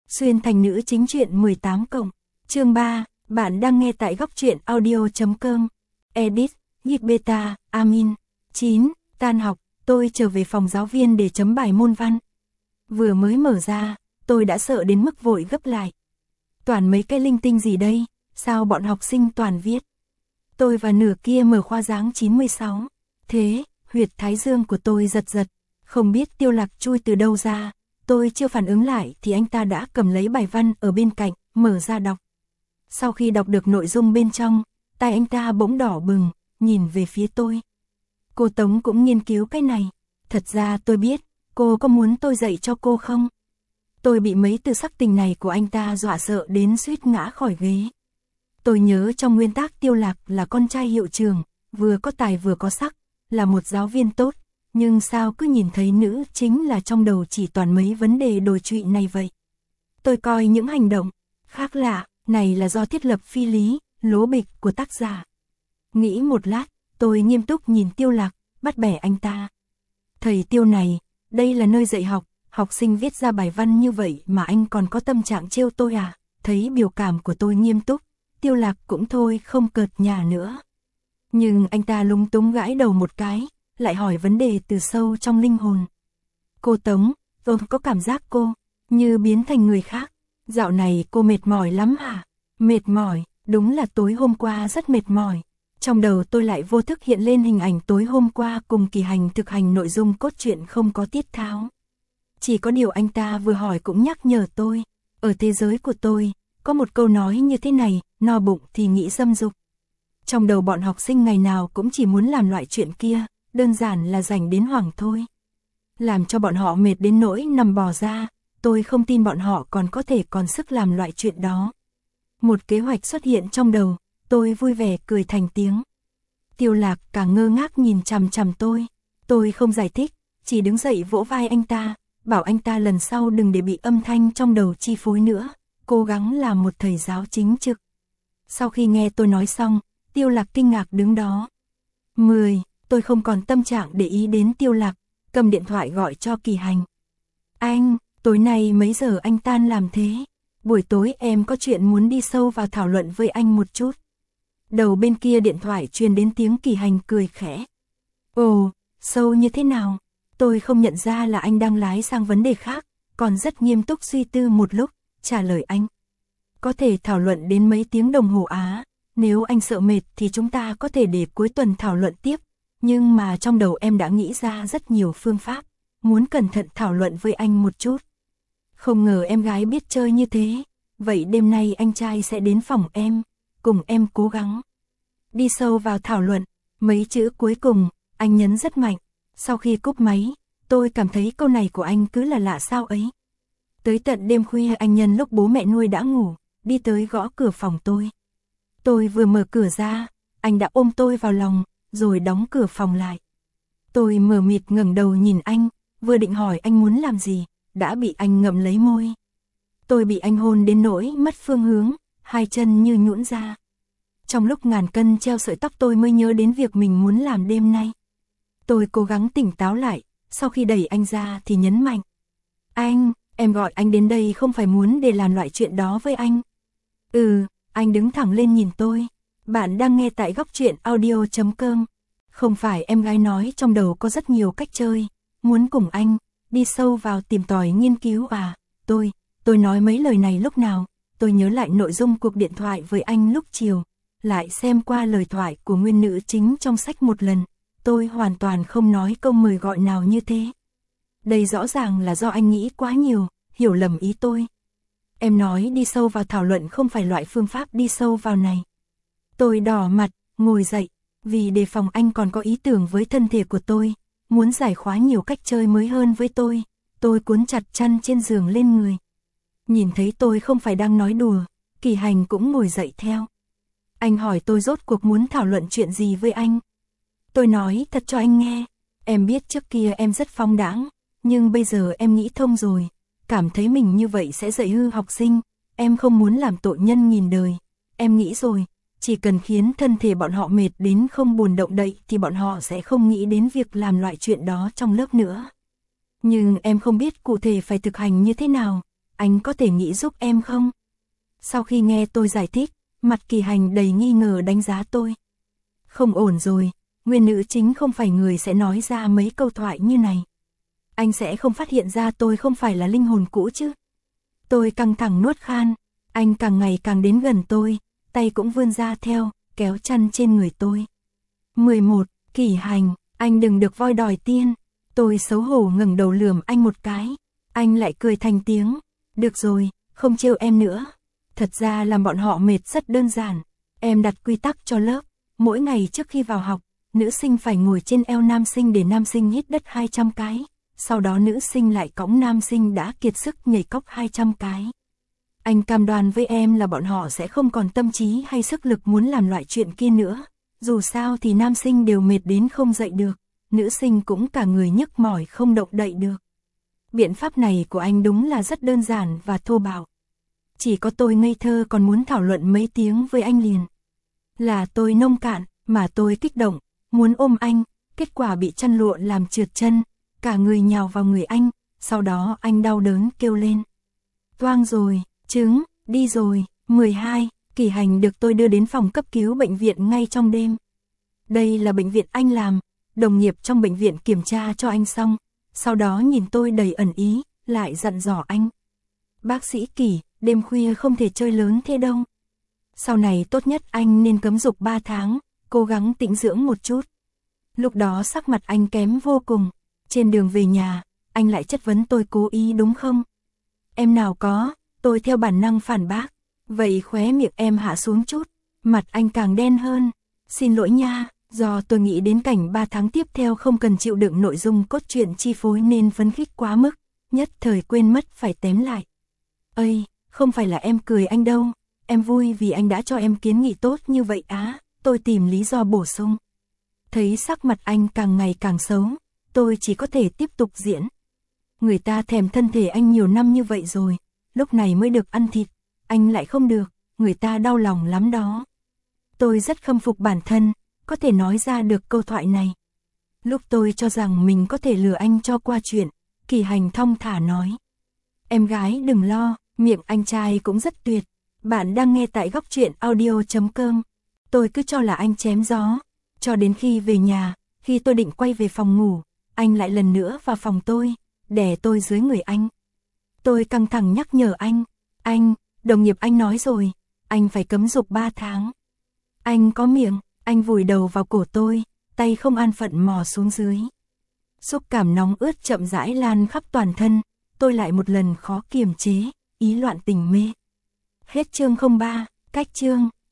Xuyên thành nữ chính truyện 18 cộng. Chương 3, bạn đang nghe tại góc truyện audio.com. Edit, Git Beta, Amin. 9, tan học, tôi trở về phòng giáo viên để chấm bài môn văn. Vừa mới mở ra, tôi đã sợ đến mức vội gấp lại. Toàn mấy cái linh tinh gì đây, sao bọn học sinh toàn viết. Tôi và nửa kia mở khoa dáng 96. Thế, huyệt thái dương của tôi giật giật, không biết Tiêu Lạc chui từ đâu ra. Tôi chưa phản ứng lại thì anh ta đã cầm lấy bài văn ở bên cạnh, mở ra đọc. Sau khi đọc được nội dung bên trong, tai anh ta bỗng đỏ bừng, nhìn về phía tôi. Cô Tống cũng nghiên cứu cái này. Thật ra tôi biết, cô có muốn tôi dạy cho cô không? Tôi bị mấy từ sắc tình này của anh ta dọa sợ đến suýt ngã khỏi ghế. Tôi nhớ trong nguyên tắc Tiêu Lạc là con trai hiệu trưởng, vừa có tài vừa có sắc, là một giáo viên tốt. Nhưng sao cứ nhìn thấy nữ chính là trong đầu chỉ toàn mấy vấn đề đồi trụy này vậy? Tôi coi những hành động khác lạ này là do thiết lập phi lý, lố bịch của tác giả. Nghĩ một lát, tôi nghiêm túc nhìn Tiêu Lạc, bắt bẻ anh ta. Thầy Tiêu này, đây là nơi dạy học, học sinh viết ra bài văn như vậy mà anh còn có tâm trạng trêu tôi à? Thấy biểu cảm của tôi nghiêm túc, Tiêu Lạc cũng thôi không cợt nhả nữa. Nhưng anh ta lúng túng gãi đầu một cái, lại hỏi vấn đề từ sâu trong linh hồn. Cô Tống, tôi có cảm giác cô như biến thành người khác. Dạo này cô mệt mỏi lắm hả? Mệt mỏi, đúng là tối hôm qua rất mệt mỏi. Trong đầu tôi lại vô thức hiện lên hình ảnh tối hôm qua cùng Kỳ Hành thực hành nội dung cốt truyện không có tiết tháo. Chỉ có điều anh ta vừa hỏi cũng nhắc nhở tôi. Ở thế giới của tôi, có một câu nói như thế này, no bụng thì nghĩ dâm dục. Trong đầu bọn học sinh ngày nào cũng chỉ muốn làm loại chuyện kia, đơn giản là dành đến hoảng thôi. Làm cho bọn họ mệt đến nỗi nằm bò ra, tôi không tin bọn họ còn còn sức làm loại chuyện đó. Một kế hoạch xuất hiện trong đầu, tôi vui vẻ cười thành tiếng. Tiêu Lạc càng ngơ ngác nhìn chằm chằm tôi không giải thích, chỉ đứng dậy vỗ vai anh ta, bảo anh ta lần sau đừng để bị âm thanh trong đầu chi phối nữa, cố gắng làm một thầy giáo chính trực. Sau khi nghe tôi nói xong, Tiêu Lạc kinh ngạc đứng đó. 10. Tôi không còn tâm trạng để ý đến Tiêu Lạc, cầm điện thoại gọi cho Kỳ Hành. Anh, tối nay mấy giờ anh tan làm thế? Buổi tối em có chuyện muốn đi sâu vào thảo luận với anh một chút. Đầu bên kia điện thoại truyền đến tiếng Kỳ Hành cười khẽ. Ồ, sâu như thế nào? Tôi không nhận ra là anh đang lái sang vấn đề khác, còn rất nghiêm túc suy tư một lúc, trả lời anh. Có thể thảo luận đến mấy tiếng đồng hồ á, nếu anh sợ mệt thì chúng ta có thể để cuối tuần thảo luận tiếp. Nhưng mà trong đầu em đã nghĩ ra rất nhiều phương pháp, muốn cẩn thận thảo luận với anh một chút. Không ngờ em gái biết chơi như thế, vậy đêm nay anh trai sẽ đến phòng em, cùng em cố gắng. Đi sâu vào thảo luận, mấy chữ cuối cùng, anh nhấn rất mạnh. Sau khi cúp máy, tôi cảm thấy câu này của anh cứ là lạ sao ấy. Tới tận đêm khuya anh nhân lúc bố mẹ nuôi đã ngủ, đi tới gõ cửa phòng tôi. Tôi vừa mở cửa ra, anh đã ôm tôi vào lòng, rồi đóng cửa phòng lại. Tôi mờ mịt ngẩng đầu nhìn anh, vừa định hỏi anh muốn làm gì, đã bị anh ngậm lấy môi. Tôi bị anh hôn đến nỗi mất phương hướng, hai chân như nhũn ra. Trong lúc ngàn cân treo sợi tóc tôi mới nhớ đến việc mình muốn làm đêm nay. Tôi cố gắng tỉnh táo lại, sau khi đẩy anh ra thì nhấn mạnh. Anh, em gọi anh đến đây không phải muốn để làm loại chuyện đó với anh. Anh đứng thẳng lên nhìn tôi. Bạn đang nghe tại góc truyện audio.com. Không phải em gái nói trong đầu có rất nhiều cách chơi, muốn cùng anh, đi sâu vào tìm tòi nghiên cứu à. Tôi nói mấy lời này lúc nào, tôi nhớ lại nội dung cuộc điện thoại với anh lúc chiều, lại xem qua lời thoại của nguyên nữ chính trong sách một lần, tôi hoàn toàn không nói câu mời gọi nào như thế. Đây rõ ràng là do anh nghĩ quá nhiều, hiểu lầm ý tôi. Em nói đi sâu vào thảo luận không phải loại phương pháp đi sâu vào này. Tôi đỏ mặt, ngồi dậy, vì đề phòng anh còn có ý tưởng với thân thể của tôi, muốn giải khóa nhiều cách chơi mới hơn với tôi cuốn chặt chăn trên giường lên người. Nhìn thấy tôi không phải đang nói đùa, Kỳ Hành cũng ngồi dậy theo. Anh hỏi tôi rốt cuộc muốn thảo luận chuyện gì với anh. Tôi nói thật cho anh nghe, em biết trước kia em rất phóng đãng, nhưng bây giờ em nghĩ thông rồi, cảm thấy mình như vậy sẽ dạy hư học sinh, em không muốn làm tội nhân nghìn đời. Em nghĩ rồi, chỉ cần khiến thân thể bọn họ mệt đến không buồn động đậy thì bọn họ sẽ không nghĩ đến việc làm loại chuyện đó trong lớp nữa. Nhưng em không biết cụ thể phải thực hành như thế nào, anh có thể nghĩ giúp em không? Sau khi nghe tôi giải thích, mặt Kỳ Hành đầy nghi ngờ đánh giá tôi. Không ổn rồi, nguyên nữ chính không phải người sẽ nói ra mấy câu thoại như này. Anh sẽ không phát hiện ra tôi không phải là linh hồn cũ chứ? Tôi căng thẳng nuốt khan, anh càng ngày càng đến gần tôi, tay cũng vươn ra theo, kéo chăn trên người tôi. 11. Kỳ Hành, anh đừng được voi đòi tiên. Tôi xấu hổ ngẩng đầu lườm anh một cái. Anh lại cười thành tiếng. Được rồi, không trêu em nữa. Thật ra làm bọn họ mệt rất đơn giản. Em đặt quy tắc cho lớp. Mỗi ngày trước khi vào học, nữ sinh phải ngồi trên eo nam sinh để nam sinh hít đất 200 cái. Sau đó nữ sinh lại cõng nam sinh đã kiệt sức nhảy cóc 200 cái. Anh cam đoan với em là bọn họ sẽ không còn tâm trí hay sức lực muốn làm loại chuyện kia nữa. Dù sao thì nam sinh đều mệt đến không dậy được, nữ sinh cũng cả người nhức mỏi không động đậy được. Biện pháp này của anh đúng là rất đơn giản và thô bạo. Chỉ có tôi ngây thơ còn muốn thảo luận mấy tiếng với anh liền. Là tôi nông cạn, mà tôi kích động, muốn ôm anh, kết quả bị chăn lụa làm trượt chân, cả người nhào vào người anh, sau đó anh đau đớn kêu lên. Toang rồi, trứng, đi rồi. 12. Kỳ Hành được tôi đưa đến phòng cấp cứu bệnh viện ngay trong đêm. Đây là bệnh viện anh làm, đồng nghiệp trong bệnh viện kiểm tra cho anh xong, sau đó nhìn tôi đầy ẩn ý, lại dặn dò anh. Bác sĩ Kỳ, đêm khuya không thể chơi lớn thế đâu. Sau này tốt nhất anh nên cấm dục 3 tháng, cố gắng tĩnh dưỡng một chút. Lúc đó sắc mặt anh kém vô cùng, trên đường về nhà, anh lại chất vấn tôi cố ý đúng không? Em nào có, tôi theo bản năng phản bác. Vậy khóe miệng em hạ xuống chút, mặt anh càng đen hơn. Xin lỗi nha, do tôi nghĩ đến cảnh 3 tháng tiếp theo không cần chịu đựng nội dung cốt truyện chi phối nên phấn khích quá mức, nhất thời quên mất phải tém lại. Ây, không phải là em cười anh đâu, em vui vì anh đã cho em kiến nghị tốt như vậy á, tôi tìm lý do bổ sung. Thấy sắc mặt anh càng ngày càng xấu, tôi chỉ có thể tiếp tục diễn. Người ta thèm thân thể anh nhiều năm như vậy rồi, lúc này mới được ăn thịt. Anh lại không được, người ta đau lòng lắm đó. Tôi rất khâm phục bản thân, có thể nói ra được câu thoại này. Lúc tôi cho rằng mình có thể lừa anh cho qua chuyện, Kỳ Hành thong thả nói. Em gái đừng lo, miệng anh trai cũng rất tuyệt. Bạn đang nghe tại góc truyện audio.com. Tôi cứ cho là anh chém gió, cho đến khi về nhà, khi tôi định quay về phòng ngủ, anh lại lần nữa vào phòng tôi, đè tôi dưới người anh. Tôi căng thẳng nhắc nhở anh, đồng nghiệp anh nói rồi, anh phải cấm dục 3 tháng. Anh có miệng, anh vùi đầu vào cổ tôi, tay không an phận mò xuống dưới. Xúc cảm nóng ướt chậm rãi lan khắp toàn thân, tôi lại một lần khó kiềm chế, ý loạn tình mê. Hết chương 03, cách chương.